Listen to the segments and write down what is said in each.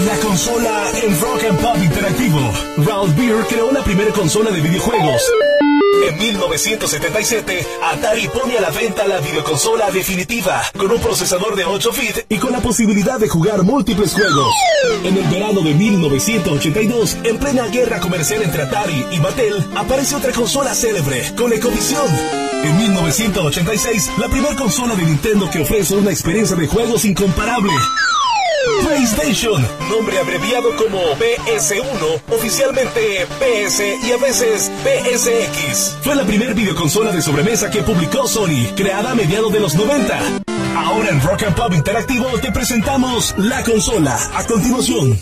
La consola en Rock and Pop Interactivo. Ralph Beer creó la primera consola de videojuegos. En 1977, Atari pone a la venta la videoconsola definitiva, con un procesador de 8 bits y con la posibilidad de jugar múltiples juegos. En el verano de 1982, en plena guerra comercial entre Atari y Mattel, aparece otra consola célebre, ColecoVision. En 1986, la primera consola de Nintendo que ofrece una experiencia de juegos incomparable. PlayStation, nombre abreviado como PS1, oficialmente PS y a veces PSX. Fue la primera videoconsola de sobremesa que publicó Sony, creada a mediados de los 90. Ahora en Rock and Pop Interactivo te presentamos la consola. A continuación.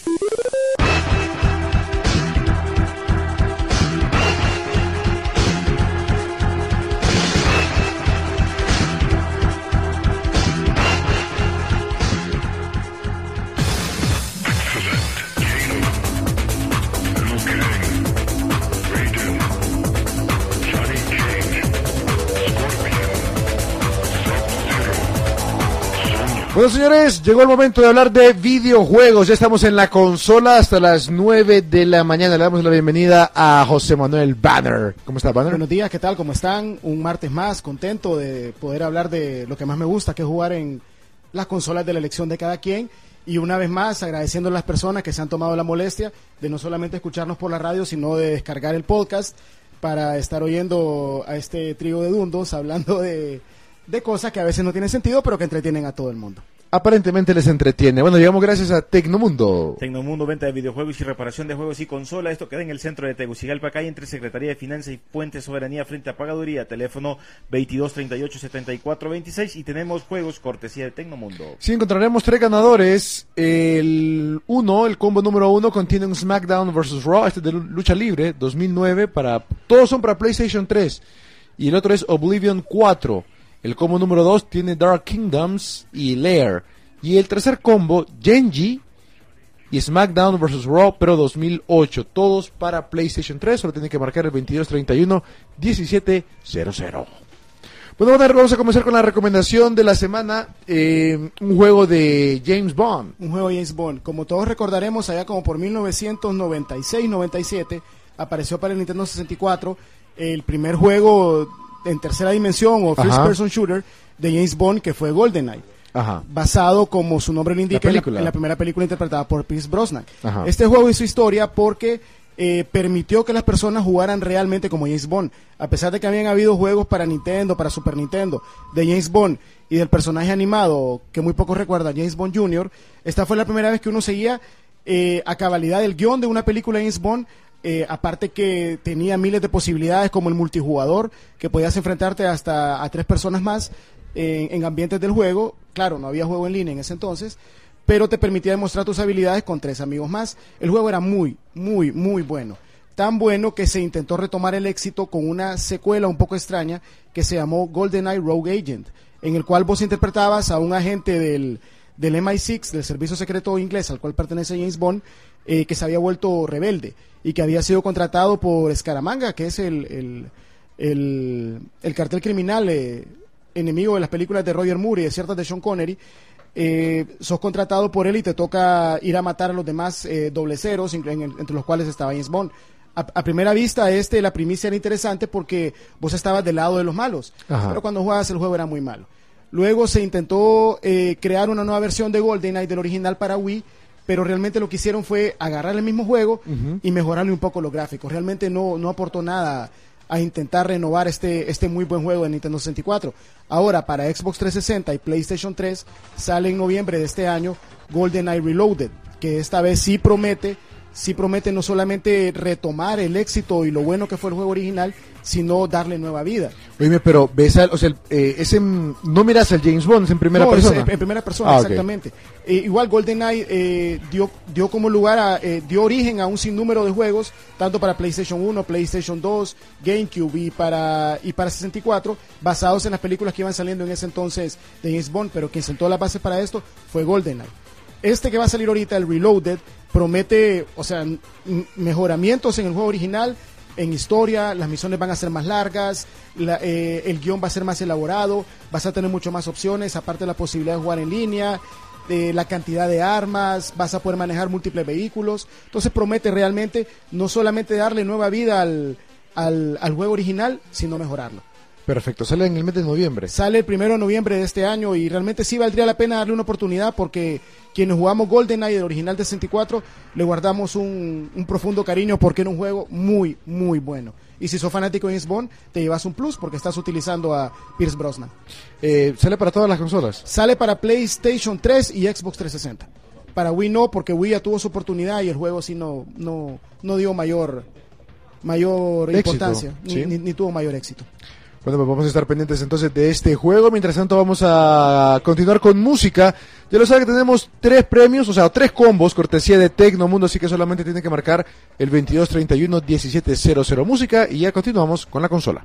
Bueno, señores, llegó el momento de hablar de videojuegos. Ya estamos en la consola hasta las 9 de la mañana. Le damos la bienvenida a José Manuel Banner. ¿Cómo está, Banner? Buenos días, ¿qué tal? ¿Cómo están? Un martes más, contento de poder hablar de lo que más me gusta, que es jugar en las consolas de la elección de cada quien. Y una vez más, agradeciendo a las personas que se han tomado la molestia de no solamente escucharnos por la radio, sino de descargar el podcast para estar oyendo a este trío de dundos hablando de cosas que a veces no tienen sentido, pero que entretienen a todo el mundo. Aparentemente les entretiene. Bueno, llegamos gracias a Tecnomundo. Tecnomundo, venta de videojuegos y reparación de juegos y consola. Esto queda en el centro de Tegucigalpa, calle entre Secretaría de Finanzas y Puente Soberanía frente a Pagaduría. Teléfono 2238-7426 y tenemos juegos cortesía de Tecnomundo. Sí, encontraremos 3 ganadores. El combo número 1 contiene un SmackDown vs. Raw, este de lucha libre, 2009, todos son para PlayStation 3. Y el otro es Oblivion 4. El combo número 2 tiene Dark Kingdoms y Lair. Y el tercer combo, Genji y SmackDown vs. Raw, pero 2008. Todos para PlayStation 3. Solo tienen que marcar el 2231-1700. Bueno, vamos a comenzar con la recomendación de la semana. Un juego de James Bond. Un juego de James Bond. Como todos recordaremos, allá como por 1996-97, apareció para el Nintendo 64 el primer juego en tercera dimensión o first person shooter de James Bond, que fue GoldenEye. Ajá. Basado, como su nombre lo indica, en la primera película interpretada por Pierce Brosnan. Ajá. Este juego hizo historia porque permitió que las personas jugaran realmente como James Bond. A pesar de que habían habido juegos para Nintendo, para Super Nintendo, de James Bond y del personaje animado que muy pocos recuerdan, James Bond Jr., esta fue la primera vez que uno seguía a cabalidad el guión de una película de James Bond. Aparte que tenía miles de posibilidades, como el multijugador, que podías enfrentarte hasta a 3 personas más en ambientes del juego. Claro, no había juego en línea en ese entonces, pero te permitía demostrar tus habilidades con 3 amigos más. El juego era muy, muy, muy bueno. Tan bueno que se intentó retomar el éxito con una secuela un poco extraña que se llamó GoldenEye Rogue Agent, en el cual vos interpretabas a un agente del MI6, del servicio secreto inglés al cual pertenece James Bond, que se había vuelto rebelde y que había sido contratado por Scaramanga, que es el cartel criminal enemigo de las películas de Roger Moore y de ciertas de Sean Connery. Sos contratado por él y te toca ir a matar a los demás doble ceros, entre los cuales estaba James Bond. A primera vista la primicia era interesante porque vos estabas del lado de los malos. Ajá. Pero cuando jugabas el juego era muy malo. Luego se intentó crear una nueva versión de GoldenEye del original para Wii, pero realmente lo que hicieron fue agarrar el mismo juego y mejorarle un poco los gráficos. Realmente no aportó nada a intentar renovar este muy buen juego de Nintendo 64. Ahora, para Xbox 360 y PlayStation 3, sale en noviembre de este año GoldenEye Reloaded, que esta vez sí promete no solamente retomar el éxito y lo bueno que fue el juego original, sino darle nueva vida. Oye, pero ves no miras al James Bond, es en primera persona. En primera persona, exactamente. Okay. Igual GoldenEye dio como lugar dio origen a un sinnúmero de juegos, tanto para PlayStation 1, PlayStation 2, GameCube y para 64, basados en las películas que iban saliendo en ese entonces de James Bond, pero quien sentó la base para esto fue GoldenEye. Este que va a salir ahorita, el Reloaded, promete, mejoramientos en el juego original, en historia, las misiones van a ser más largas, el guión va a ser más elaborado, vas a tener mucho más opciones, aparte de la posibilidad de jugar en línea, la cantidad de armas, vas a poder manejar múltiples vehículos. Entonces promete realmente no solamente darle nueva vida al juego original, sino mejorarlo. Perfecto, sale en el mes de noviembre. Sale el 1 de noviembre de este año y realmente sí valdría la pena darle una oportunidad porque quienes jugamos GoldenEye, el original de 64, le guardamos un profundo cariño porque era un juego muy, muy bueno. Y si sos fanático de James Bond, te llevas un plus porque estás utilizando a Pierce Brosnan. ¿Sale para todas las consolas? Sale para PlayStation 3 y Xbox 360. Para Wii no, porque Wii ya tuvo su oportunidad y el juego sí no dio mayor importancia, ¿sí? ni tuvo mayor éxito. Bueno, pues vamos a estar pendientes entonces de este juego. Mientras tanto vamos a continuar con música. Ya lo saben que tenemos 3 premios, o sea, 3 combos, cortesía de Tecnomundo, así que solamente tienen que marcar el 2231-1700 música y ya continuamos con la consola.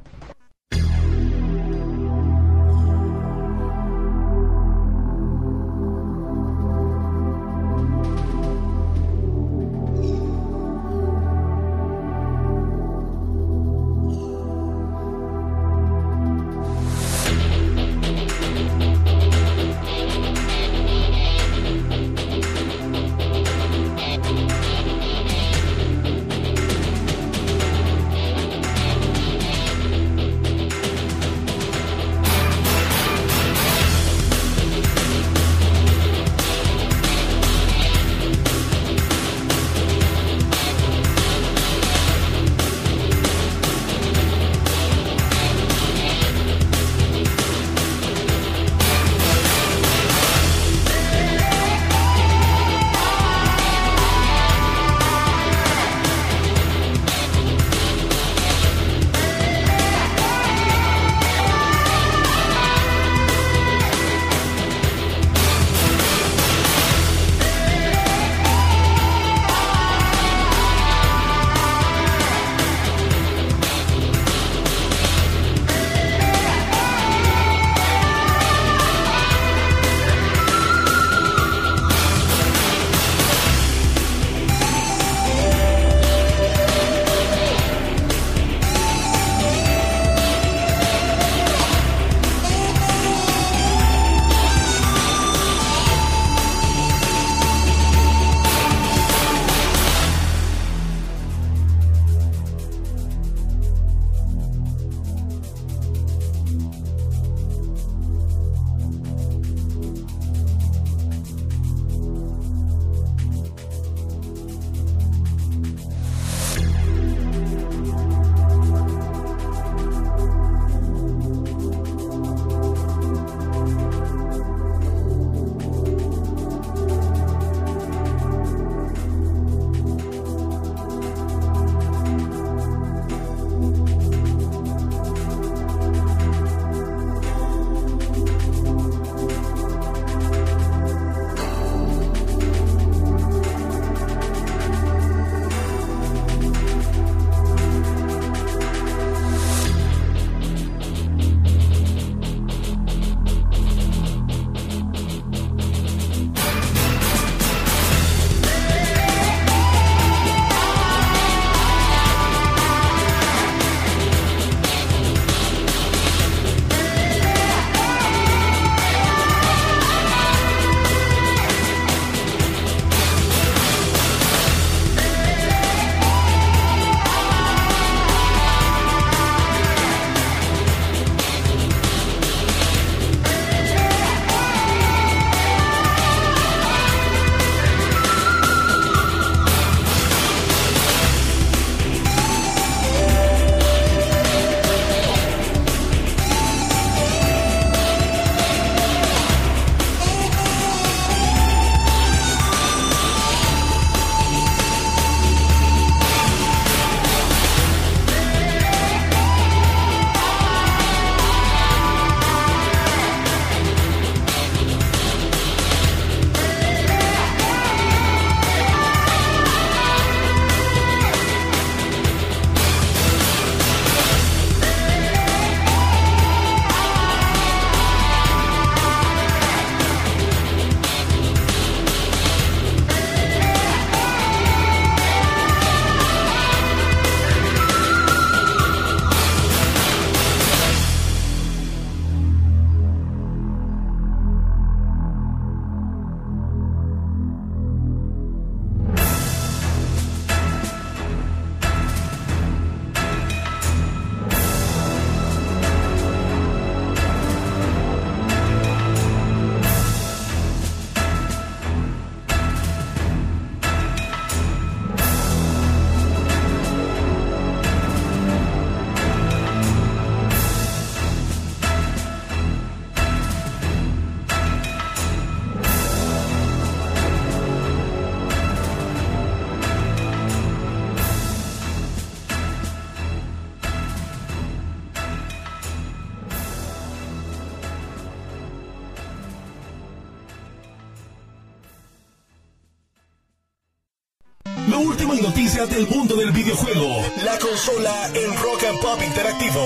Lo último en noticias del mundo del videojuego. La consola en Rock and Pop Interactivo.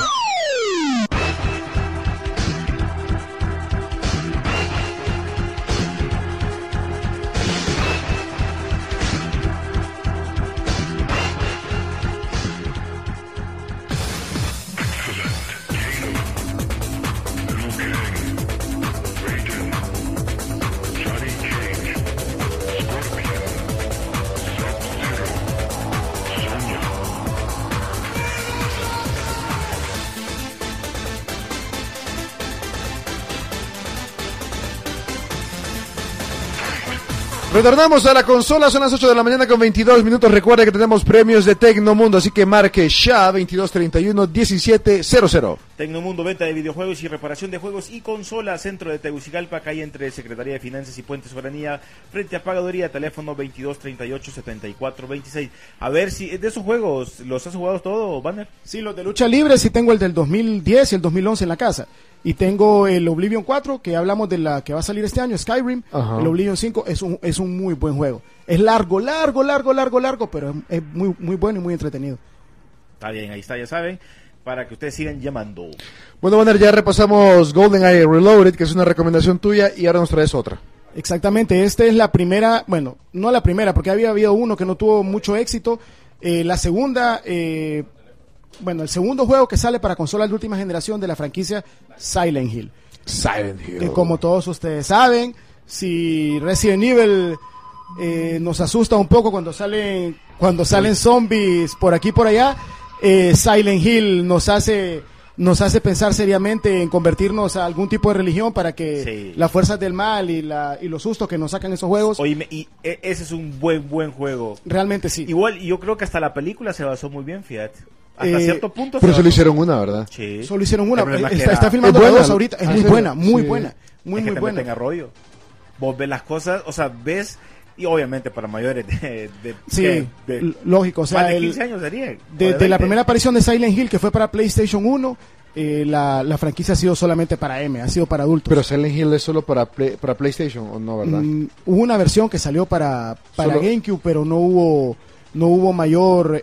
Retornamos a la consola, son las 8 de la mañana con 22 minutos. Recuerda que tenemos premios de Tecnomundo, así que marque ya 2231-1700. Tecnomundo, venta de videojuegos y reparación de juegos y consolas, centro de Tegucigalpa, calle entre Secretaría de Finanzas y Puente Soberanía, frente a Pagaduría, teléfono 2238-7426. A ver si de esos juegos, ¿los has jugado todo, Banner? Sí, los de lucha libre, sí tengo el del 2010 y el 2011 en la casa. Y tengo el Oblivion 4, que hablamos de la que va a salir este año, Skyrim. Ajá. El Oblivion 5 es un muy buen juego. Es largo, pero es muy, muy bueno y muy entretenido. Está bien, ahí está, ya saben, para que ustedes sigan llamando. Bueno, Banner, ya repasamos GoldenEye Reloaded, que es una recomendación tuya, y ahora nos traes otra. Exactamente, esta es la primera, bueno, no la primera, porque había habido uno que no tuvo mucho éxito. La segunda... Bueno, el segundo juego que sale para consolas de última generación de la franquicia Silent Hill. Que como todos ustedes saben, si Resident Evil nos asusta un poco cuando salen zombies por aquí y por allá, Silent Hill nos hace pensar seriamente en convertirnos a algún tipo de religión para que las fuerzas del mal y los sustos que nos sacan esos juegos. Oye, y ese es un buen juego. Realmente sí. Igual, yo creo que hasta la película se basó muy bien, fíjate. Hasta cierto punto. Pero solo hicieron una, ¿verdad? Sí. Solo hicieron una. Está filmando la dos ahorita. Es muy buena, muy buena. Muy buena. Meten a rollo. Vos ves las cosas, o sea, ves, y obviamente para mayores lógico. O sea, de 15 años sería. De la primera aparición de Silent Hill, que fue para PlayStation 1, la franquicia ha sido solamente para ha sido para adultos. Pero Silent Hill es solo para PlayStation, ¿o no, verdad? Hubo una versión que salió para GameCube, pero no hubo mayor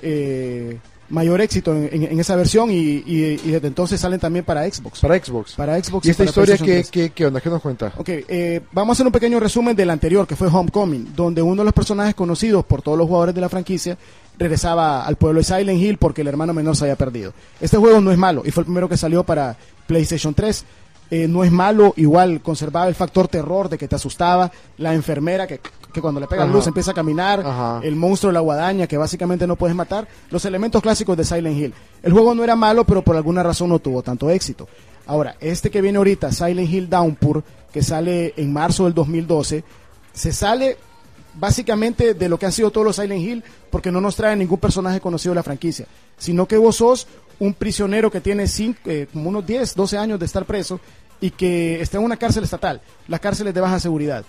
éxito en esa versión y desde entonces salen también para Xbox. Para Xbox. ¿Y esta historia qué onda? ¿Qué nos cuenta? Vamos a hacer un pequeño resumen del anterior, que fue Homecoming, donde uno de los personajes conocidos por todos los jugadores de la franquicia regresaba al pueblo de Silent Hill porque el hermano menor se había perdido. Este juego no es malo y fue el primero que salió para PlayStation 3. No es malo, igual conservaba el factor terror de que te asustaba, la enfermera que cuando le pega luz empieza a caminar, el monstruo de la guadaña que básicamente no puedes matar, los elementos clásicos de Silent Hill. El juego no era malo, pero por alguna razón no tuvo tanto éxito. Ahora, este que viene ahorita, Silent Hill Downpour, que sale en marzo del 2012, se sale básicamente de lo que han sido todos los Silent Hill, porque no nos trae ningún personaje conocido de la franquicia, sino que vos sos un prisionero que tiene como unos 10, 12 años de estar preso y que está en una cárcel estatal. Las cárceles de baja seguridad.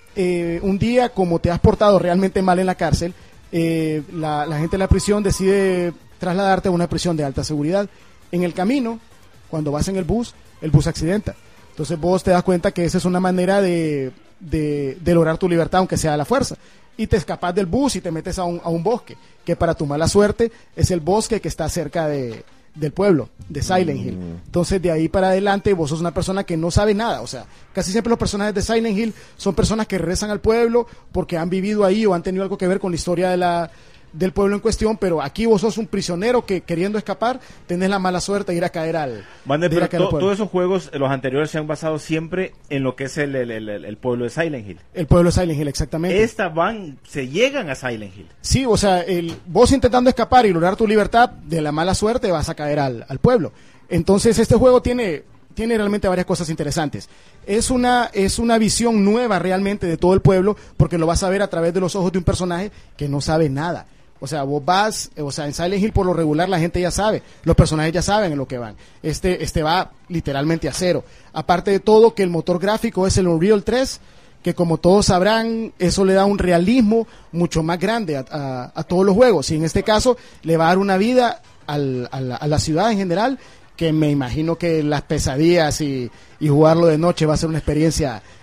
Un día, como te has portado realmente mal en la cárcel, la gente de la prisión decide trasladarte a una prisión de alta seguridad. En el camino, cuando vas en el bus accidenta. Entonces vos te das cuenta que esa es una manera de lograr tu libertad, aunque sea a la fuerza. Y te escapas del bus y te metes a un bosque, que para tu mala suerte es el bosque que está cerca del pueblo, de Silent Hill. Entonces de ahí para adelante vos sos una persona que no sabe nada. O sea, casi siempre los personajes de Silent Hill son personas que regresan al pueblo porque han vivido ahí o han tenido algo que ver con la historia del pueblo en cuestión, pero aquí vos sos un prisionero que queriendo escapar tenés la mala suerte de ir a caer al todos esos juegos, los anteriores, se han basado siempre en lo que es el pueblo de Silent Hill. El pueblo de Silent Hill, exactamente. Se llegan a Silent Hill. Sí, o sea, vos intentando escapar y lograr tu libertad, de la mala suerte vas a caer al pueblo. Entonces este juego tiene realmente varias cosas interesantes. Es una visión nueva realmente de todo el pueblo, porque lo vas a ver a través de los ojos de un personaje que no sabe nada. O sea, vos vas, en Silent Hill por lo regular la gente ya sabe, los personajes ya saben en lo que van. Este va literalmente a cero. Aparte de todo, que el motor gráfico es el Unreal 3, que como todos sabrán, eso le da un realismo mucho más grande a todos los juegos. Y en este caso, le va a dar una vida a la ciudad en general, que me imagino que las pesadillas y jugarlo de noche va a ser una experiencia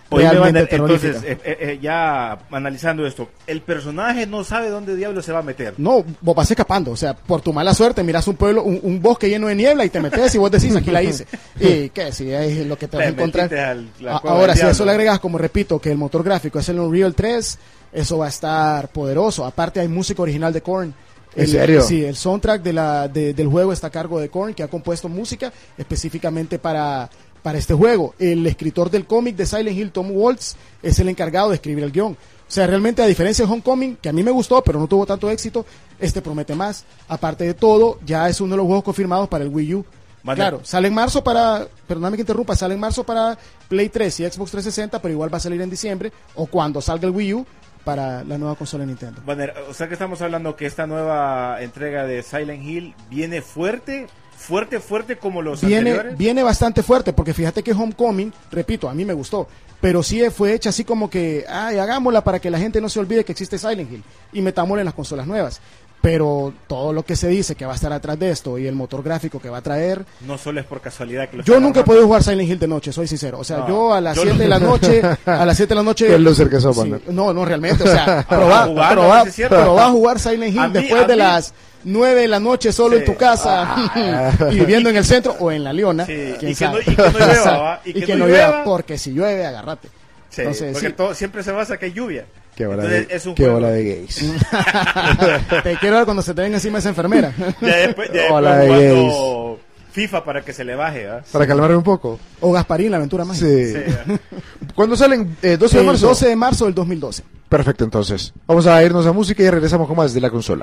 realmente terrorífica. Entonces, ya analizando esto, el personaje no sabe dónde diablo se va a meter. No, vos vas escapando, o sea, por tu mala suerte miras un pueblo, un bosque lleno de niebla y te metes y vos decís, aquí la hice. Y qué, si es lo que te vas a encontrar. Ahora, si a eso le agregas, como repito, que el motor gráfico es el Unreal 3, eso va a estar poderoso. Aparte hay música original de Korn. ¿En serio? Sí, el soundtrack del juego está a cargo de Korn, que ha compuesto música específicamente para este juego. El escritor del cómic de Silent Hill, Tom Waltz, es el encargado de escribir el guión. O sea, realmente, a diferencia de Homecoming, que a mí me gustó, pero no tuvo tanto éxito, este promete más. Aparte de todo, ya es uno de los juegos confirmados para el Wii U. Vale. Claro, sale en marzo perdóname que interrumpa, sale en marzo para Play 3 y Xbox 360, pero igual va a salir en diciembre, o cuando salga el Wii U, para la nueva consola de Nintendo. Bueno, o sea que estamos hablando que esta nueva entrega de Silent Hill viene fuerte como los anteriores. Viene bastante fuerte, porque fíjate que Homecoming, repito, a mí me gustó, pero sí fue hecha así como que, hagámosla para que la gente no se olvide que existe Silent Hill y metámosla en las consolas nuevas. Pero todo lo que se dice que va a estar atrás de esto y el motor gráfico que va a traer... No solo es por casualidad que lo yo nunca he podido jugar Silent Hill de noche, soy sincero. O sea, yo a las 7 de la noche... Qué loser que sos, sí, no, realmente. O sea, probá a jugar Silent Hill después de las 9 de la noche solo en tu casa y viviendo en el centro o en La Leona. Sí, y que no llueva, y que no llueva, porque si llueve, agárrate. Sí, entonces, porque todo siempre se basa que hay lluvia. Qué bola de gays. Te quiero ver cuando se te venga encima esa enfermera. Ya después jugando FIFA para que se le baje, ¿verdad? Para calmarme un poco. O Gasparín, la aventura mágica. Sí. ¿Cuándo salen? 12 de marzo. 12 de marzo del 2012. Perfecto, entonces. Vamos a irnos a música y regresamos con más de la consola.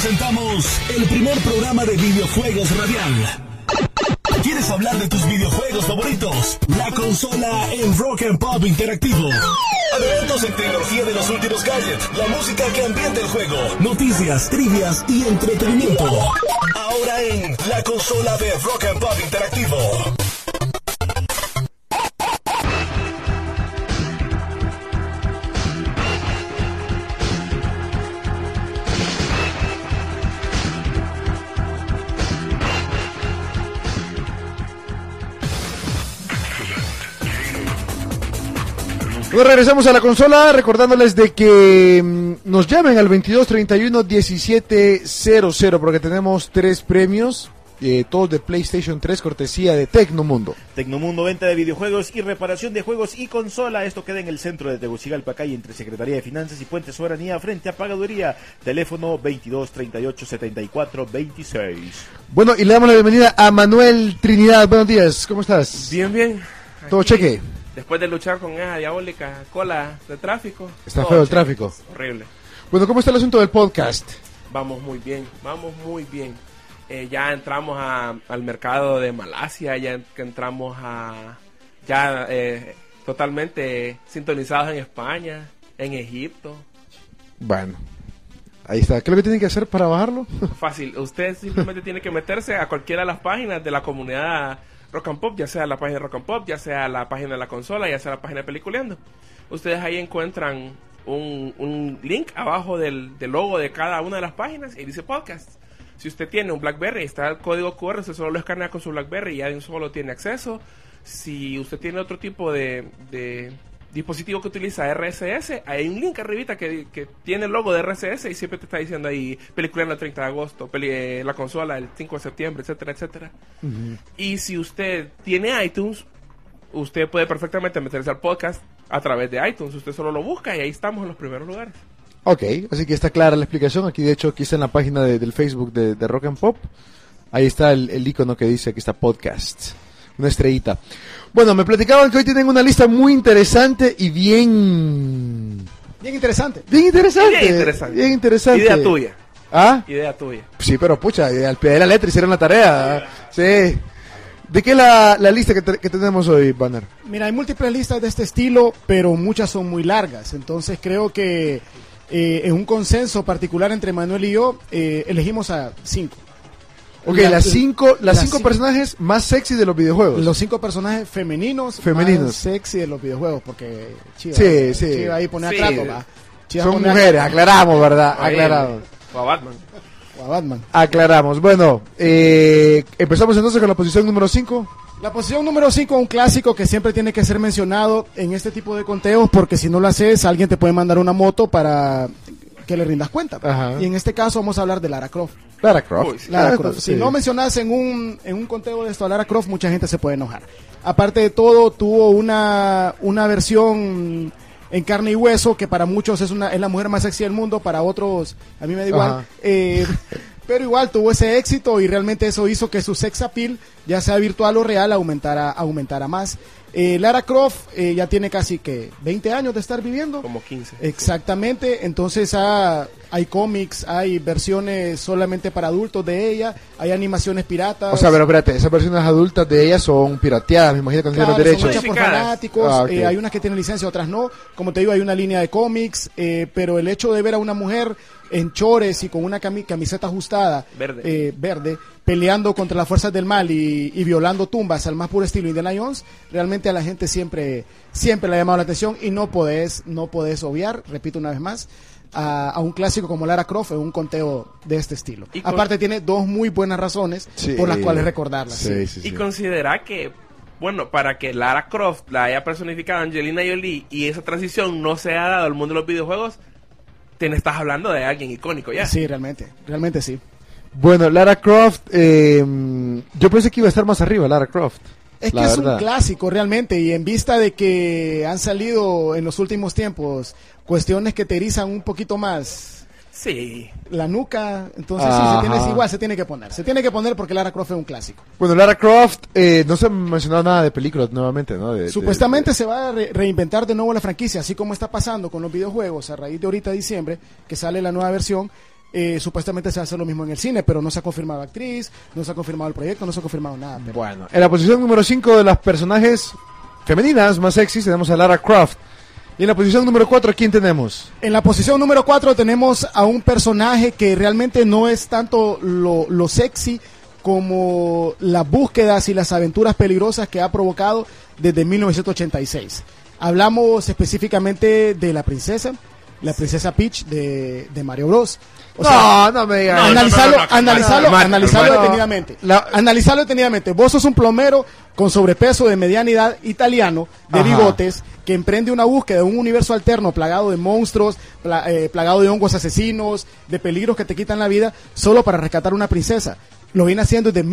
presentamos el primer programa de videojuegos radial. ¿Quieres hablar de tus videojuegos favoritos? La consola en Rock and Pop Interactivo. Adelantos en tecnología de los últimos gadgets, la música que ambienta el juego, noticias, trivias y entretenimiento. Ahora en la consola de Rock and Pop Interactivo. Bueno, regresamos a la consola recordándoles de que nos llamen al 2231-1700 porque tenemos 3 premios, todos de PlayStation 3, cortesía de Tecnomundo. Tecnomundo, venta de videojuegos y reparación de juegos y consola. Esto queda en el centro de Tegucigalpa, calle entre Secretaría de Finanzas y Puente Soberanía, frente a Pagaduría. Teléfono 2238-7426. Bueno, y le damos la bienvenida a Manuel Trinidad. Buenos días, ¿cómo estás? Bien, bien. ¿Todo cheque? Después de luchar con esa diabólica cola de tráfico. Está feo el tráfico. Horrible. Bueno, ¿cómo está el asunto del podcast? Vamos muy bien, vamos muy bien. Ya entramos al mercado de Malasia, ya entramos totalmente sintonizados en España, en Egipto. Bueno, ahí está. ¿Qué es lo que tienen que hacer para bajarlo? Fácil, usted simplemente tiene que meterse a cualquiera de las páginas de la comunidad Rock and Pop, ya sea la página de Rock and Pop, ya sea la página de la consola, ya sea la página de Peliculeando. Ustedes ahí encuentran un link abajo del logo de cada una de las páginas y dice podcast. Si usted tiene un BlackBerry, está el código QR, usted solo lo escanea con su BlackBerry y ya de un solo tiene acceso. Si usted tiene otro tipo de dispositivo que utiliza RSS, hay un link arribita que tiene el logo de RSS y siempre te está diciendo ahí Peliculeando el 30 de agosto, la consola el 5 de septiembre, etcétera, etcétera. Uh-huh. Y si usted tiene iTunes, usted puede perfectamente meterse al podcast a través de iTunes. Usted solo lo busca y ahí estamos en los primeros lugares. Ok, así que está clara la explicación. Aquí de hecho, aquí está en la página del Facebook de Rock and Pop. Ahí está el icono que dice, aquí está podcast, una estrellita. Bueno, me platicaban que hoy tienen una lista muy interesante y bien interesante. Idea tuya. ¿Ah? Idea tuya. Sí, pero pucha, al pie de la letra hicieron la tarea. Sí. ¿De qué la lista que tenemos hoy, Banner? Mira, hay múltiples listas de este estilo, pero muchas son muy largas. Entonces creo que en un consenso particular entre Manuel y yo, elegimos a 5. Ok, las cinco personajes más sexy de los videojuegos. Los 5 personajes femeninos más sexy de los videojuegos, porque sí. Chiva ahí pone a trato, va. Son mujeres, aclaramos, ¿verdad? Aclaramos. O a Batman. Aclaramos. Bueno, empezamos entonces con la posición número 5. La posición número 5 es un clásico que siempre tiene que ser mencionado en este tipo de conteos, porque si no lo haces, alguien te puede mandar una moto para que le rindas cuenta. Ajá. Y en este caso vamos a hablar de Lara Croft. Lara Croft. Si no mencionas en un conteo de esto a Lara Croft, mucha gente se puede enojar. Aparte de todo, tuvo una versión en carne y hueso que para muchos es la mujer más sexy del mundo, para otros a mí me da igual. Pero igual tuvo ese éxito y realmente eso hizo que su sex appeal, ya sea virtual o real, aumentara más. Lara Croft ya tiene casi 20 años de estar viviendo. Como 15. Exactamente, entonces hay cómics, hay versiones solamente para adultos de ella, hay animaciones piratas. O sea, pero espérate, esas versiones adultas de ella son pirateadas, me imagino que no tienen los derechos. Son hechas por fanáticos, okay. Hay unas que tienen licencia, otras no. Como te digo, hay una línea de cómics, pero el hecho de ver a una mujer en chores y con una camiseta ajustada verde, peleando contra las fuerzas del mal y violando tumbas al más puro estilo Indiana Jones, realmente a la gente siempre le ha llamado la atención y no podés obviar, repito una vez más, a un clásico como Lara Croft en un conteo de este estilo. Aparte tiene 2 muy buenas razones por las cuales recordarla. Y considera que, bueno, para que Lara Croft la haya personificado Angelina Jolie y esa transición no se ha dado al mundo de los videojuegos, estás hablando de alguien icónico ya. Sí, realmente sí. Bueno, Lara Croft, yo pensé que iba a estar más arriba, Lara Croft. Es que es un clásico realmente, y en vista de que han salido en los últimos tiempos cuestiones que te erizan un poquito más la nuca, entonces se tiene que poner porque Lara Croft es un clásico. Bueno, Lara Croft, no se ha mencionado nada de películas nuevamente, ¿no? Supuestamente se va a reinventar de nuevo la franquicia, así como está pasando con los videojuegos a raíz de ahorita diciembre, que sale la nueva versión. supuestamente se va a hacer lo mismo en el cine, pero no se ha confirmado actriz, no se ha confirmado el proyecto, no se ha confirmado nada. Pero... Bueno, en la posición número 5 de las personajes femeninas más sexys tenemos a Lara Croft. Y en la posición número 4, ¿a quién tenemos? En la posición número 4 tenemos a un personaje que realmente no es tanto lo sexy como las búsquedas y las aventuras peligrosas que ha provocado desde 1986. Hablamos específicamente de la princesa Peach de Mario Bros. O sea, no me digas. Analizarlo detenidamente. Analizarlo detenidamente. Vos sos un plomero con sobrepeso de mediana edad italiano, de bigotes, que emprende una búsqueda de un universo alterno plagado de monstruos, plagado de hongos asesinos, de peligros que te quitan la vida, solo para rescatar una princesa. Lo viene haciendo desde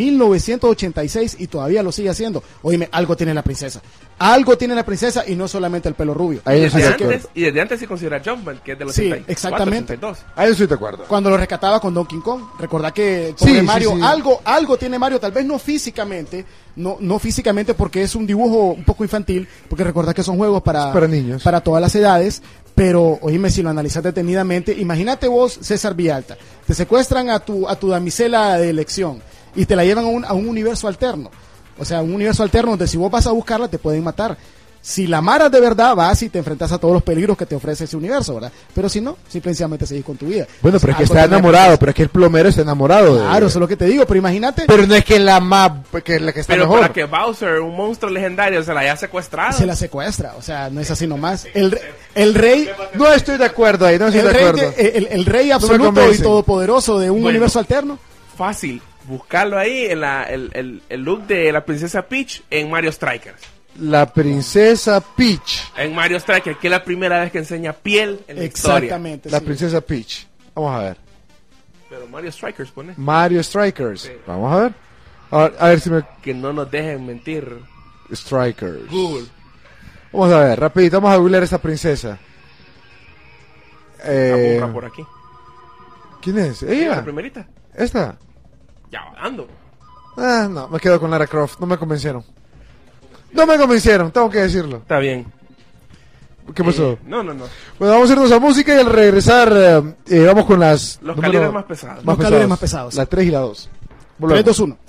1986 y todavía lo sigue haciendo. Oíme, algo tiene la princesa. Algo tiene la princesa y no solamente el pelo rubio. Y desde antes se considera Jumpman, que es de los 84, exactamente. 82. Ahí estoy de acuerdo. Cuando lo rescataba con Donkey Kong. Recordá que el pobre Mario, algo tiene Mario, tal vez no físicamente, no físicamente porque es un dibujo un poco infantil, porque recordá que son juegos para niños, para todas las edades. Pero, oíme, si lo analizas detenidamente, imagínate vos, César Villalta, te secuestran a tu damisela de elección y te la llevan a un universo alterno. O sea, un universo alterno donde si vos vas a buscarla te pueden matar. Si la amaras de verdad, vas y te enfrentas a todos los peligros que te ofrece ese universo, ¿verdad? Pero si no, simplemente seguís con tu vida. Bueno, pero es que está enamorado, pero es que el plomero está enamorado. Claro, eso es lo que te digo, pero imagínate. Pero no es que la que está pero mejor. Para que Bowser, un monstruo legendario, se la haya secuestrado. Se la secuestra, o sea, no es así nomás. El rey... No estoy de acuerdo ahí, no estoy de acuerdo. El rey absoluto y todopoderoso de un universo alterno. Fácil, buscarlo ahí en el look de la princesa Peach en Mario Strikers. La princesa Peach. En Mario Strikers, que es la primera vez que enseña piel en la historia. Exactamente. La princesa Peach. Vamos a ver. Pero Mario Strikers pone. Mario Strikers. Sí. Vamos a ver. A ver si me... Que no nos dejen mentir. Strikers. Google. Vamos a ver, rapidito, vamos a googlear esta princesa. Por aquí. ¿Quién es? ¿Ella? La primerita. ¿Esta? Ya va dando. No, me quedo con Lara Croft. No me convencieron. Tengo que decirlo. Está bien. ¿Qué pasó? No. Bueno, vamos a irnos a música y al regresar vamos con los calibres más pesados. Los calibres más pesados. La 3 y la 2. 3, 2, 1.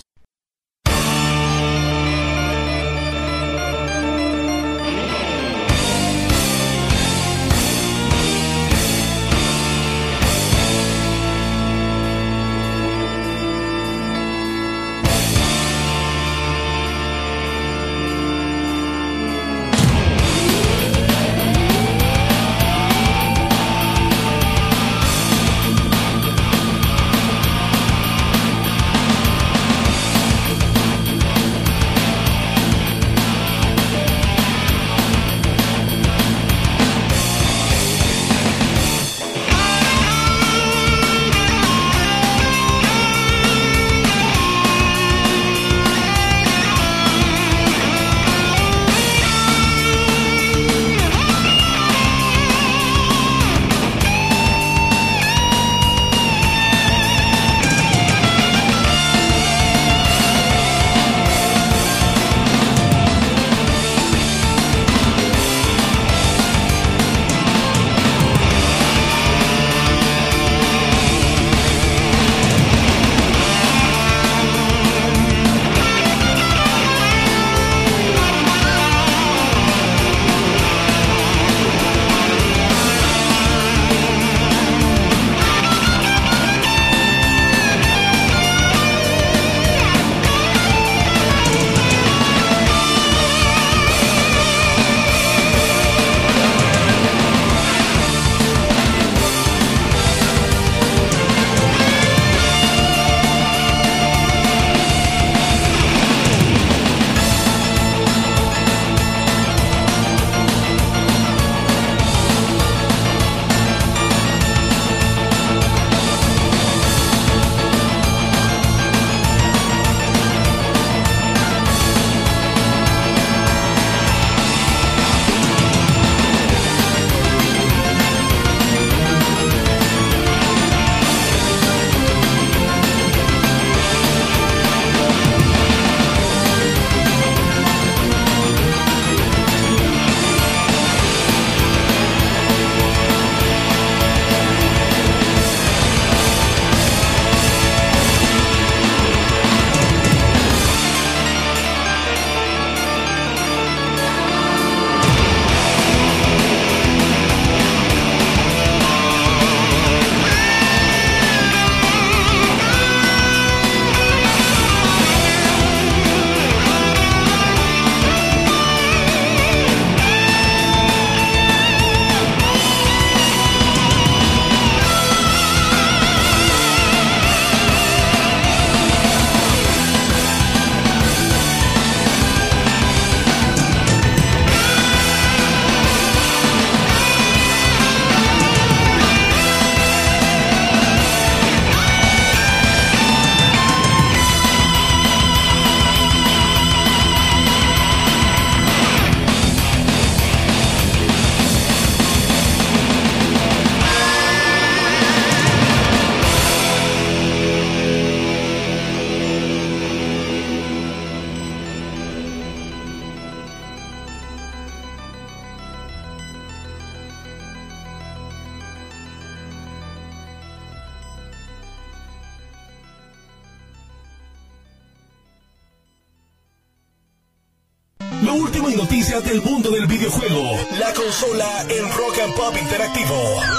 Lo último en noticias del mundo del videojuego. La consola en Rock and Pop Interactivo.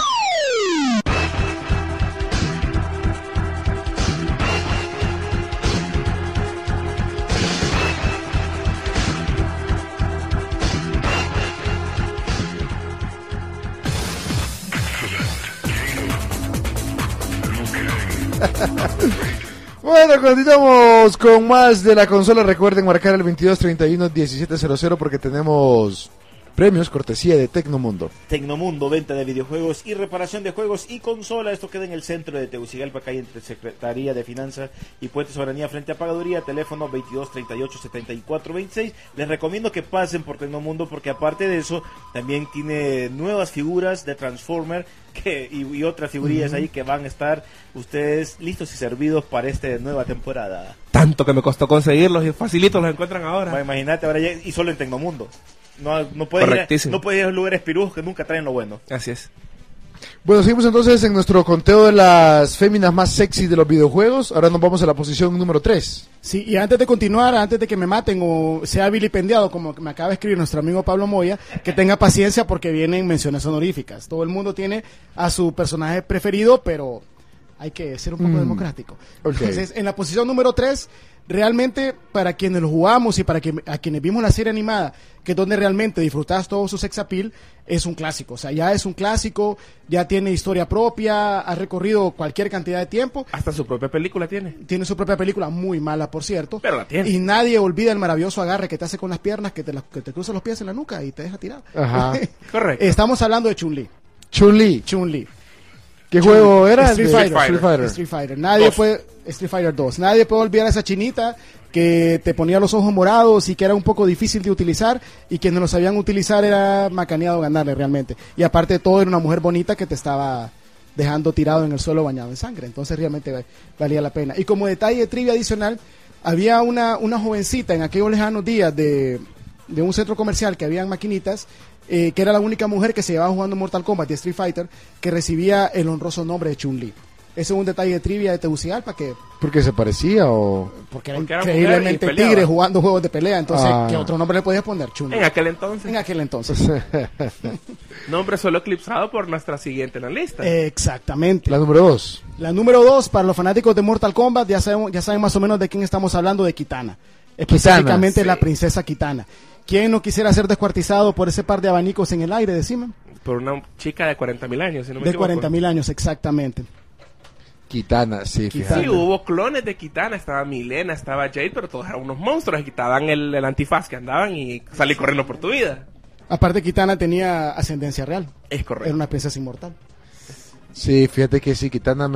Bueno, continuamos con más de la consola. Recuerden marcar el 2231-1700 porque tenemos premios cortesía de Tecnomundo. Tecnomundo, venta de videojuegos y reparación de juegos y consola. Esto queda en el centro de Tegucigalpa, calle entre Secretaría de Finanzas y Puente Soberanía frente a Pagaduría, teléfono 2238-7426. Les recomiendo que pasen por Tecnomundo porque aparte de eso también tiene nuevas figuras de Transformer y otras figurillas ahí que van a estar ustedes listos y servidos para esta nueva temporada. Tanto que me costó conseguirlos y facilito los encuentran ahora. Imagínate, ahora ya, y solo en Tecnomundo. No puedes ir a los lugares pirujos que nunca traen lo bueno. Así es. Bueno, seguimos entonces en nuestro conteo de las féminas más sexy de los videojuegos. Ahora nos vamos a la posición número 3. Sí, y antes de continuar, antes de que me maten o sea vilipendiado, como me acaba de escribir nuestro amigo Pablo Moya, que tenga paciencia porque vienen menciones honoríficas. Todo el mundo tiene a su personaje preferido, pero hay que ser un poco democrático. Okay. Entonces, en la posición número 3, realmente para quienes lo jugamos y para a quienes vimos la serie animada, que es donde realmente disfrutás todo su sex appeal, es un clásico. O sea, ya es un clásico, ya tiene historia propia, ha recorrido cualquier cantidad de tiempo. Hasta su propia película tiene. Tiene su propia película, muy mala, por cierto. Pero la tiene. Y nadie olvida el maravilloso agarre que te hace con las piernas, que te cruza los pies en la nuca y te deja tirado. Ajá. Correcto. Estamos hablando de Chun-Li. Chun-Li. ¿Qué juego era? Street Fighter. Street Fighter 2. Nadie puede olvidar a esa chinita que te ponía los ojos morados y que era un poco difícil de utilizar, y quienes lo sabían utilizar era macaneado ganarle realmente. Y aparte de todo, era una mujer bonita que te estaba dejando tirado en el suelo bañado en sangre. Entonces realmente valía la pena. Y como detalle de trivia adicional, había una jovencita en aquellos lejanos días de un centro comercial que habían maquinitas, que era la única mujer que se llevaba jugando Mortal Kombat y Street Fighter, que recibía el honroso nombre de Chun-Li. Ese es un detalle de trivia de Tegucigalpa que... ¿Porque se parecía o...? Porque era increíblemente tigre jugando juegos de pelea. Entonces, ¿qué otro nombre le podías poner? Chun-Li. En aquel entonces. Nombre solo eclipsado por nuestra siguiente en la lista. Exactamente. La número 2. La número 2, para los fanáticos de Mortal Kombat, ya saben más o menos de quién estamos hablando, de Kitana. Específicamente la princesa Kitana. ¿Quién no quisiera ser descuartizado por ese par de abanicos en el aire, decime? Por una chica de 40.000 años, si no me equivoco. De 40.000 años, exactamente. Kitana, sí, fíjate. Sí, hubo clones de Kitana, estaba Milena, estaba Jade, pero todos eran unos monstruos, quitaban el antifaz que andaban y salí corriendo por tu vida. Aparte, Kitana tenía ascendencia real. Es correcto. Era una princesa inmortal. Sí, fíjate que sí, Kitana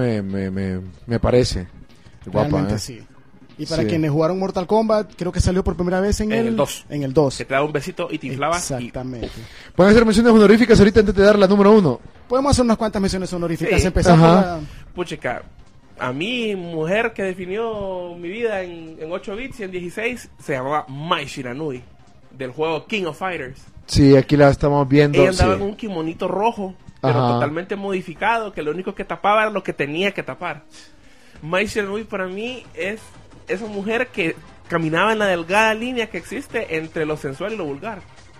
me parece guapa. Realmente sí. Y para quienes jugaron Mortal Kombat, creo que salió por primera vez en el 2. En el 2. Que te daba un besito y te inflaba. Exactamente. ¿Pueden hacer menciones honoríficas ahorita antes de dar la número 1? Podemos hacer unas cuantas menciones honoríficas. Sí. Empezamos por la... Puchica, a mi mujer que definió mi vida en 8 bits y en 16 se llamaba Mai Shiranui, del juego King of Fighters. Sí, aquí la estamos viendo. Ella andaba en un kimonito rojo, pero totalmente modificado, que lo único que tapaba era lo que tenía que tapar. Mai Shiranui para mí es esa mujer que caminaba en la delgada línea que existe entre lo sensual y lo vulgar.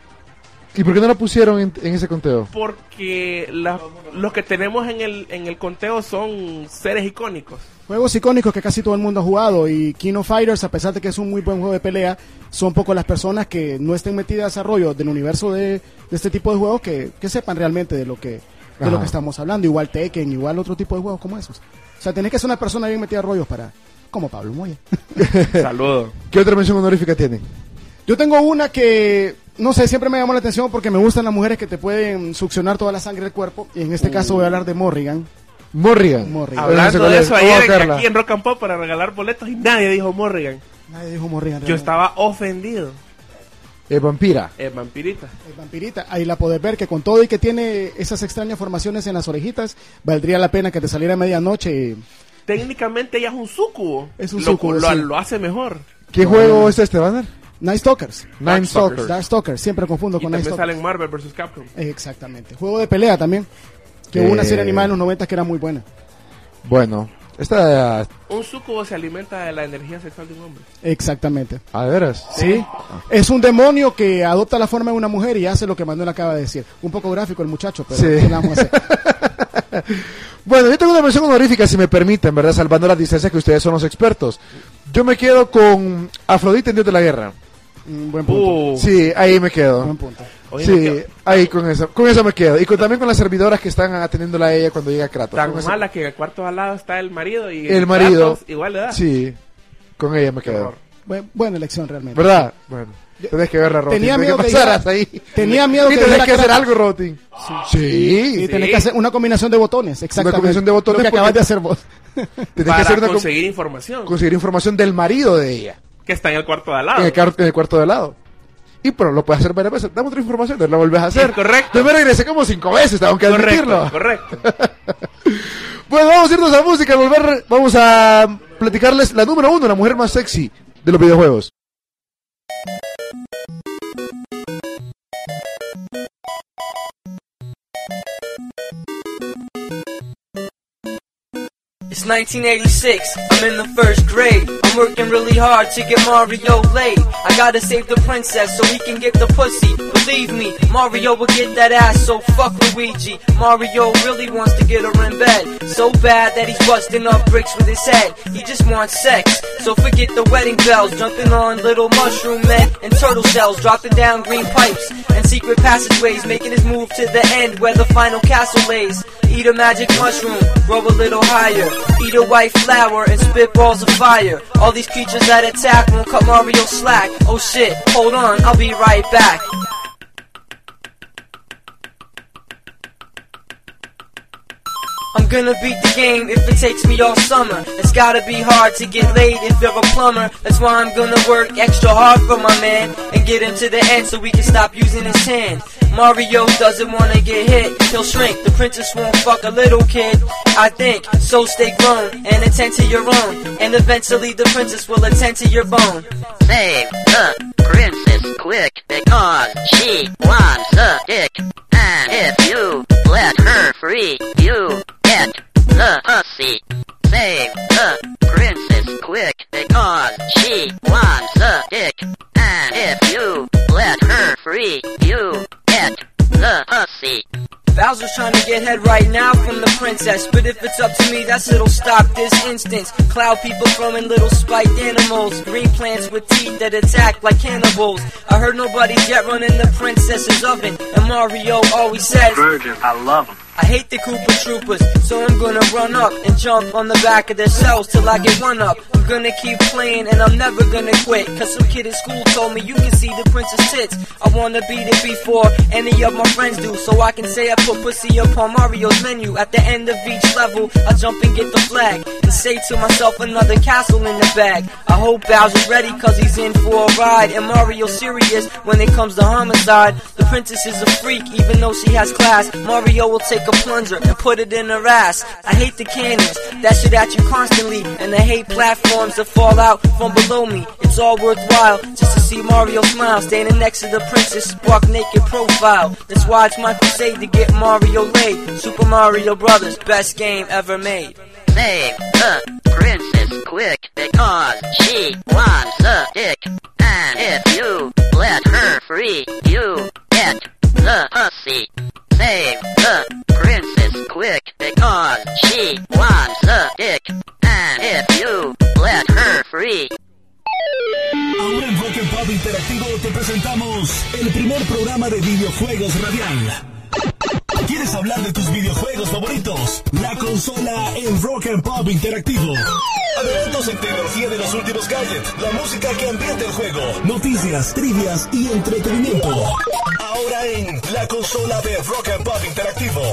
¿Y por qué no la pusieron en ese conteo? Porque los que tenemos en el conteo son seres icónicos. Juegos icónicos que casi todo el mundo ha jugado, y King of Fighters, a pesar de que es un muy buen juego de pelea, son pocas las personas que no estén metidas en desarrollo del universo de este tipo de juegos que sepan realmente de lo que estamos hablando. Igual Tekken, igual otro tipo de juegos como esos. O sea, tenés que ser una persona bien metida en rollos como Pablo Moya. Saludos. ¿Qué otra mención honorífica tiene? Yo tengo una que, no sé, siempre me llamó la atención porque me gustan las mujeres que te pueden succionar toda la sangre del cuerpo. Y en este caso voy a hablar de Morrigan. Morrigan. Hablando de eso ayer aquí en Rock and Pop para regalar boletos y nadie dijo Morrigan. Nadie dijo Morrigan. Yo estaba ofendido. Vampira. Vampirita. Ahí la podés ver que con todo y que tiene esas extrañas formaciones en las orejitas, valdría la pena que te saliera a medianoche. Técnicamente ella es un sucubo. Es un sucubo. Lo hace mejor. ¿Qué juego es este, Banner? Night Stalkers. Darkstalkers. Siempre confundo con Night Stalkers. Stalkers. Salen Marvel vs. Capcom. Exactamente. Juego de pelea también. Que hubo una serie animada en los 90 que era muy buena. Bueno, Un sucubo se alimenta de la energía sexual de un hombre. Exactamente. ¿Ah, de veras? Sí. Es un demonio que adopta la forma de una mujer y hace lo que Manuel acaba de decir. Un poco gráfico el muchacho, pero ¿qué le vamos a hacer? Bueno, yo tengo una mención honorífica, si me permiten, ¿verdad? Salvando las distancias que ustedes son los expertos. Yo me quedo con Afrodita en Dios de la Guerra. Buen punto. Sí, ahí me quedo. Buen punto. Oye, sí, ahí con eso me quedo. Y también con las servidoras que están atendiéndola a ella cuando llega Kratos. Tan mala que en el cuarto al lado está el marido y el marido Kratos igual le da. Sí, con ella me quedo. Buena elección realmente. ¿Verdad? Bueno. Tenés que verla, Rotin. Tenía miedo que pasaras ahí. Tenía miedo que tenés que hacer algo, Rotin. Sí. Tenés que hacer una combinación de botones, exactamente. Una combinación de botones lo que acabas de hacer vos. Para que hacer conseguir información. Conseguir información del marido de ella. Que está en el cuarto de al lado. En el cuarto de al lado. Y pero lo puedes hacer varias veces. Dame otra información, te la volvés a hacer. Correcto. Yo me regresé como 5 veces, tengo que admitirlo. Correcto. Bueno, vamos a irnos a música, vamos a platicarles la número 1, la mujer más sexy de los videojuegos. It's 1986, I'm in the first grade. I'm working really hard to get Mario laid. I gotta save the princess so he can get the pussy. Believe me, Mario will get that ass, so fuck Luigi. Mario really wants to get her in bed, so bad that he's busting up bricks with his head. He just wants sex, so forget the wedding bells. Jumping on little mushroom men and turtle shells, dropping down green pipes and secret passageways, making his move to the end where the final castle lays. Eat a magic mushroom, grow a little higher. Eat a white flower and spit balls of fire. All these creatures that attack won't cut Mario slack. Oh shit, hold on, I'll be right back. I'm gonna beat the game if it takes me all summer. It's gotta be hard to get laid if you're a plumber. That's why I'm gonna work extra hard for my man and get him to the end so we can stop using his hand. Mario doesn't wanna get hit, he'll shrink. The princess won't fuck a little kid, I think. So stay grown and attend to your own, and eventually the princess will attend to your bone. Save the princess quick because she wants a dick. And if you let her free, you get the pussy. Save the princess quick because she wants a dick. And if you let her free, you get the pussy. Bowser's trying to get head right now from the princess, but if it's up to me, that's it'll stop this instance. Cloud people throwing little spiked animals, green plants with teeth that attack like cannibals. I heard nobody's yet running the princess's oven, and Mario always says, Virgin, I love him. I hate the Koopa Troopers, so I'm gonna run up and jump on the back of their cells till I get one up. I'm gonna keep playing and I'm never gonna quit, cause some kid at school told me you can see the princess tits. I wanna beat it before any of my friends do, so I can say I put pussy upon Mario's menu. At the end of each level, I jump and get the flag, and say to myself another castle in the bag. I hope Bowser's ready cause he's in for a ride, and Mario's serious when it comes to homicide. The princess is a freak even though she has class. Mario will take a plunger and put it in her ass. I hate the cannons that shoot at you constantly, and I hate platforms that fall out from below me. It's all worthwhile just to see Mario smile, standing next to the princess spark naked profile. That's why it's my crusade to get Mario laid. Super Mario Brothers, best game ever made. Save the princess quick because she wants a dick. And if you let her free, you get the pussy. Save the princess quick because she wants a dick. And if you let her free. Ahora en Rock and Pop Interactivo te presentamos el primer programa de videojuegos radial. ¿Quieres hablar de tus videojuegos favoritos? La consola en Rock and Pop Interactivo. Adelantos en tecnología de los últimos gadgets, la música que ambienta el juego, noticias, trivias y entretenimiento. Ahora en la consola de Rock and Pop Interactivo.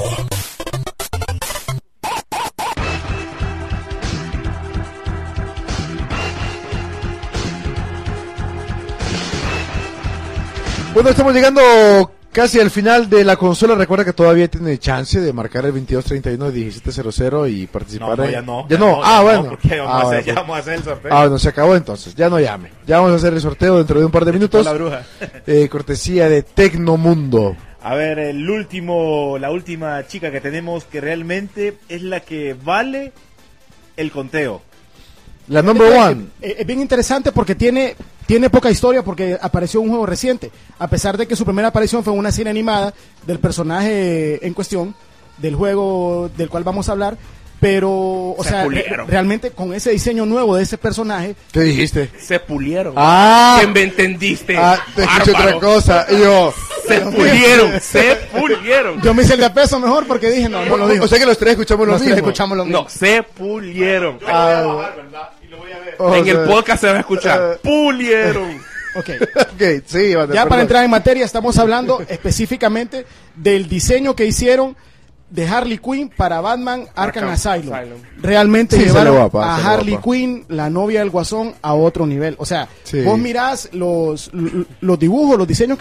Bueno, estamos llegando casi al final de la consola. Recuerda que todavía tiene chance de marcar el 2231-1700 y participar. No, en... ya no. Bueno. Ya vamos a hacer el sorteo. Bueno, se acabó entonces. Ya no llame. Ya vamos a hacer el sorteo dentro de un par de minutos. La bruja. Cortesía de Tecnomundo. A ver, la última chica que tenemos que realmente es la que vale el conteo. La number one. Es bien interesante porque tiene poca historia porque apareció un juego reciente. A pesar de que su primera aparición fue en una serie animada del personaje en cuestión, del juego del cual vamos a hablar. Pero, o sea, realmente con ese diseño nuevo de ese personaje... ¿Qué dijiste? Se pulieron. Ah. ¿Que me entendiste? Ah, te escuché otra cosa. Y yo... Se pulieron. Yo me hice el de a peso mejor porque dije, no lo digo. O sea que los tres escuchamos lo mismo. No, se pulieron. Oh, en el podcast se va a escuchar. Pulieron. Okay, sí, ya para entrar en materia, estamos hablando específicamente del diseño que hicieron de Harley Quinn para Batman Arkham Asylum. Realmente llevaron a Harley Quinn, la novia del Guasón, a otro nivel. O sea, vos mirás los dibujos, los diseños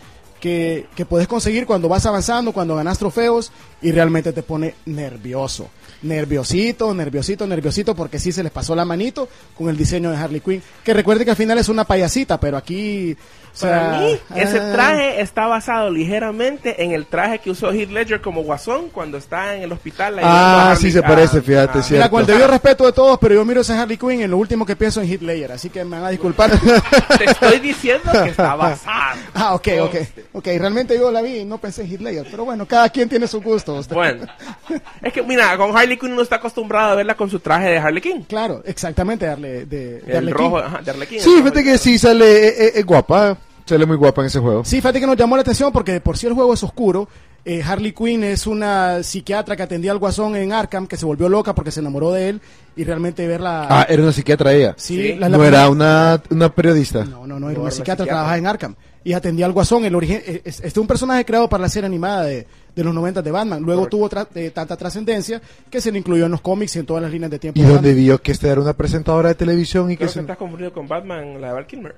que podés conseguir cuando vas avanzando, cuando ganás trofeos, y realmente te pone nervioso. Nerviosito, porque sí se les pasó la manito con el diseño de Harley Quinn. Que recuerde que al final es una payasita, pero aquí... Para mí, ese traje está basado ligeramente en el traje que usó Heath Ledger como Guasón cuando está en el hospital. Sí se parece, fíjate, cierto. Mira, con el debido respeto de todos, pero yo miro ese Harley Quinn en lo último que pienso en Heath Ledger, así que me van a disculpar. Te estoy diciendo que está basado. Ok, realmente yo la vi y no pensé en Heath Ledger, pero bueno, cada quien tiene su gusto. Bueno, es que mira, con Harley Quinn uno está acostumbrado a verla con su traje de Harley Quinn. Claro, exactamente, de el rojo de Harley Quinn. Sí, fíjate que sí sale guapa. Sale muy guapa en ese juego. Sí, fíjate que nos llamó la atención porque de por sí el juego es oscuro. Harley Quinn es una psiquiatra que atendía al Guasón en Arkham, que se volvió loca porque se enamoró de él, y realmente verla... era una psiquiatra ella. Sí. No era una periodista. No, era una psiquiatra que trabajaba en Arkham y atendía al Guasón. El origen es un personaje creado para la serie animada de los 90 de Batman. Luego tuvo tanta trascendencia que se le incluyó en los cómics y en todas las líneas de tiempo. ¿Y dónde vio que esta era una presentadora de televisión? Y Creo que estás confundido con Batman, la de Val Kilmer.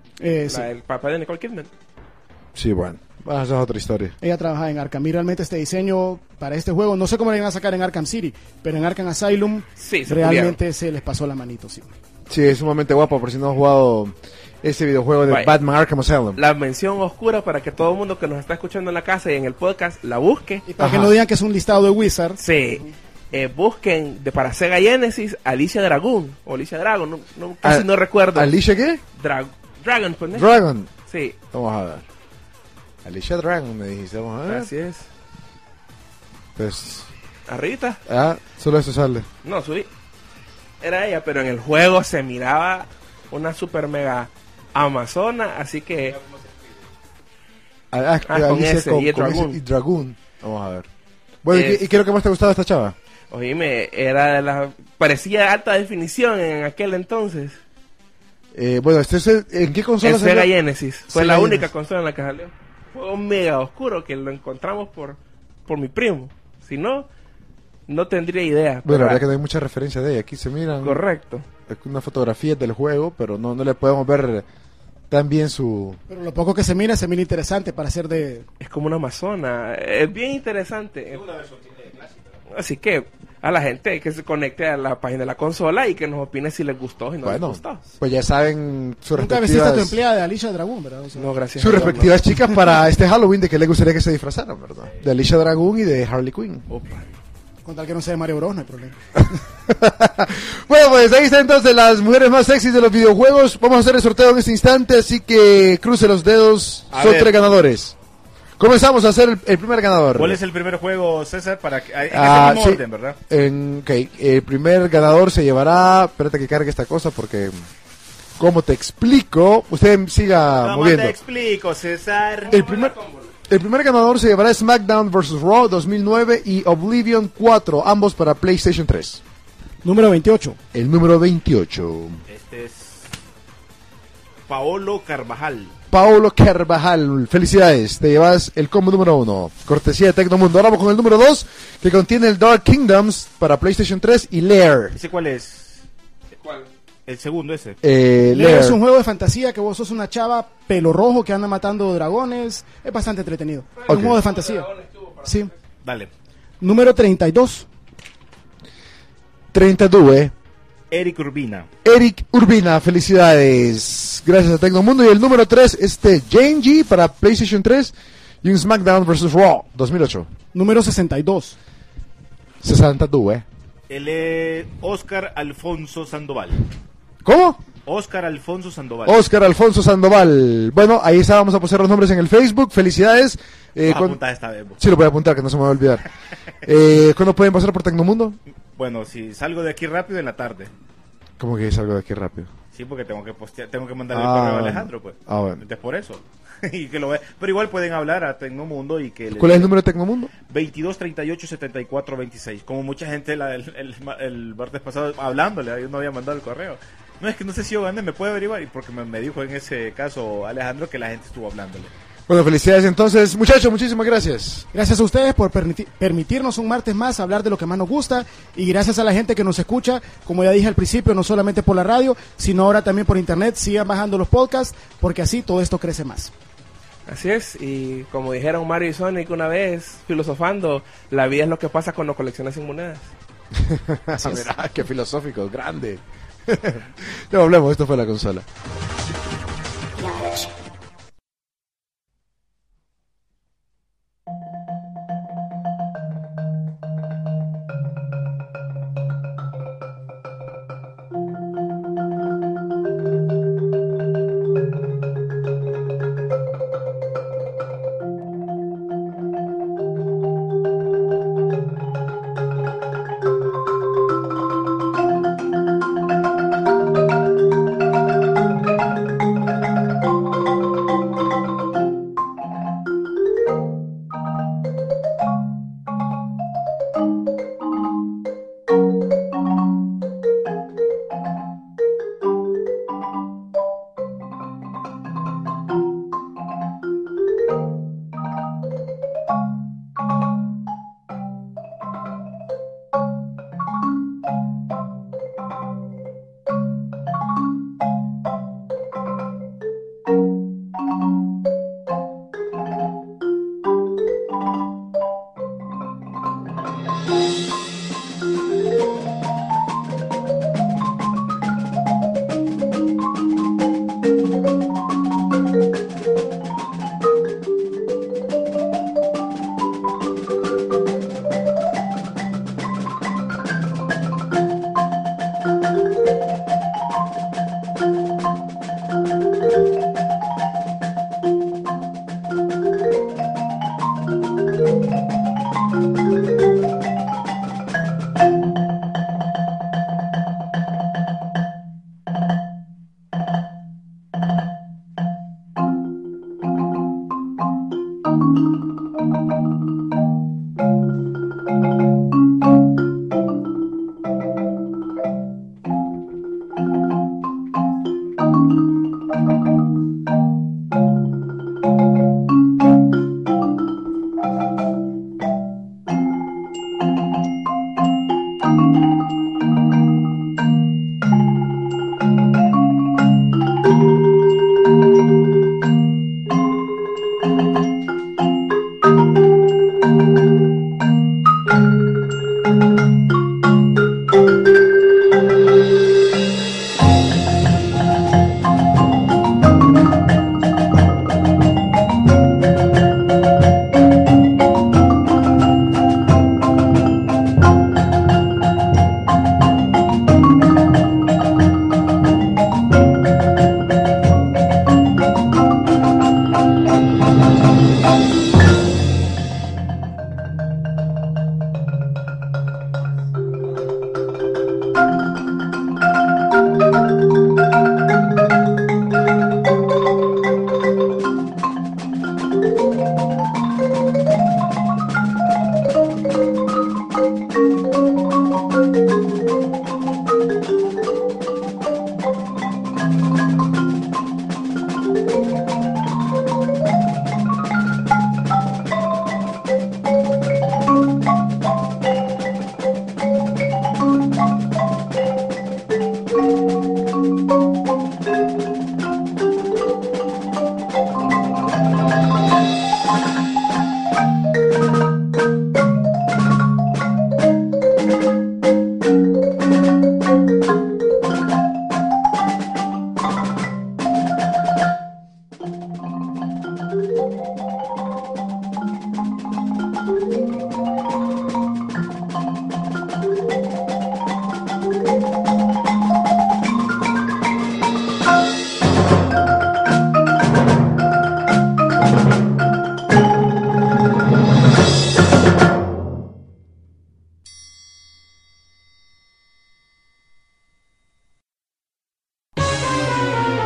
El papá de Nicole Kidman. Sí, bueno, esa es otra historia. Ella trabajaba en Arkham. Y realmente este diseño para este juego, no sé cómo le van a sacar en Arkham City, pero en Arkham Asylum realmente se les pasó la manito. Sí, es sumamente guapo, por si no has jugado ese videojuego de Batman Arkham Asylum. La mención oscura para que todo el mundo que nos está escuchando en la casa y en el podcast la busque. Y para que no digan que es un listado de Wizard. Sí. Busquen para Sega Genesis Alicia Dragon o Alicia Dragon, casi no recuerdo. ¿Alicia qué? Dragon, pues. Dragon. Sí. Vamos a ver. Alicia Dragon me dijiste, vamos a ver. Así es. Pues. Arrita. Solo eso sale. No, subí. Era ella, pero en el juego se miraba una super mega amazona, así que... con ese y Dragon. Vamos a ver. Bueno, ¿y qué es lo que más te gustaba de esta chava? Oíme, era de la... Parecía alta definición en aquel entonces. Bueno, ¿en qué consola salió? En Sega Genesis. Fue la única consola en la que salió. Fue un mega oscuro que lo encontramos por mi primo. Si no, no tendría idea. Bueno, la verdad que no hay mucha referencia de ella. Aquí se miran... Correcto. Una fotografía del juego, pero no le podemos ver tan bien su... Pero lo poco que se mira interesante para hacer de... Es como una amazona. Es bien interesante. Así que a la gente que se conecte a la página de la consola y que nos opine si les gustó y no les gustó. Pues ya saben sus respectivas... Nunca vestiste a tu empleada de Alicia Dragon, ¿verdad? No, gracias. Sus respectivas chicas para este Halloween de que les gustaría que se disfrazaran, ¿verdad? De Alicia Dragon y de Harley Quinn. Opa. Con tal que no sea de Mario Bros, no hay problema. Bueno, pues ahí están entonces las mujeres más sexys de los videojuegos. Vamos a hacer el sorteo en este instante, así que cruce los dedos. Son 3 ganadores. Comenzamos a hacer el primer ganador. ¿Cuál es el primer juego, César? En ese orden, ¿verdad? El primer ganador se llevará... Espérate que cargue esta cosa porque... ¿Cómo te explico? Usted siga moviendo. ¿Cómo te explico, César? El primer ganador se llevará SmackDown vs. Raw 2009 y Oblivion 4, ambos para PlayStation 3. Número 28. El número 28. Este es Paolo Carvajal. Felicidades, te llevas el combo número 1, cortesía de Tecnomundo. Ahora vamos con el número 2, que contiene el Dark Kingdoms para PlayStation 3 y Lair. ¿Ese cuál es? ¿Cuál? El segundo ese. Lair es un juego de fantasía que vos sos una chava pelo rojo que anda matando dragones. Es bastante entretenido. Okay. Un juego de fantasía. Sí. Dale. Número 32. 32. Eric Urbina, felicidades. Gracias a Tecnomundo. Y el número 3, Jane G para PlayStation 3 y un SmackDown vs. Raw 2008. Número 62. 62. Él es Oscar Alfonso Sandoval. ¿Cómo? Oscar Alfonso Sandoval. Oscar Alfonso Sandoval. Bueno, ahí está, vamos a poner los nombres en el Facebook. Felicidades. Apuntar esta vez. Sí, lo voy a apuntar, que no se me va a olvidar. ¿Cuándo pueden pasar por Tecnomundo? Bueno, si salgo de aquí rápido, en la tarde. ¿Cómo que salgo de aquí rápido? Sí, porque tengo que postear, tengo que mandarle el correo a Alejandro, pues. Bueno. Entonces por eso. Y que lo ve. Pero igual pueden hablar a Tecnomundo y que... ¿Cuál es el número de Tecnomundo? 2238-7426. Como mucha gente el martes pasado hablándole, yo no había mandado el correo. No, es que no sé si yo gané, me puede averiguar. Y porque me dijo en ese caso Alejandro que la gente estuvo hablándole. Bueno, felicidades entonces, muchachos, muchísimas gracias. Gracias a ustedes por permitirnos un martes más hablar de lo que más nos gusta, y gracias a la gente que nos escucha, como ya dije al principio, no solamente por la radio, sino ahora también por internet. Sigan bajando los podcasts, porque así todo esto crece más. Así es, y como dijeron Mario y Sonic una vez, filosofando, la vida es lo que pasa cuando coleccionas sin monedas. Mirá, qué filosófico, grande. Ya hablemos, esto fue La Consola.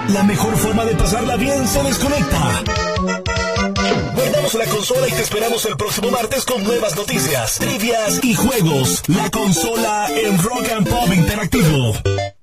La mejor forma de pasarla bien se desconecta. Guardamos la consola y te esperamos el próximo martes con nuevas noticias, trivias y juegos. La consola en Rock and Pop Interactivo.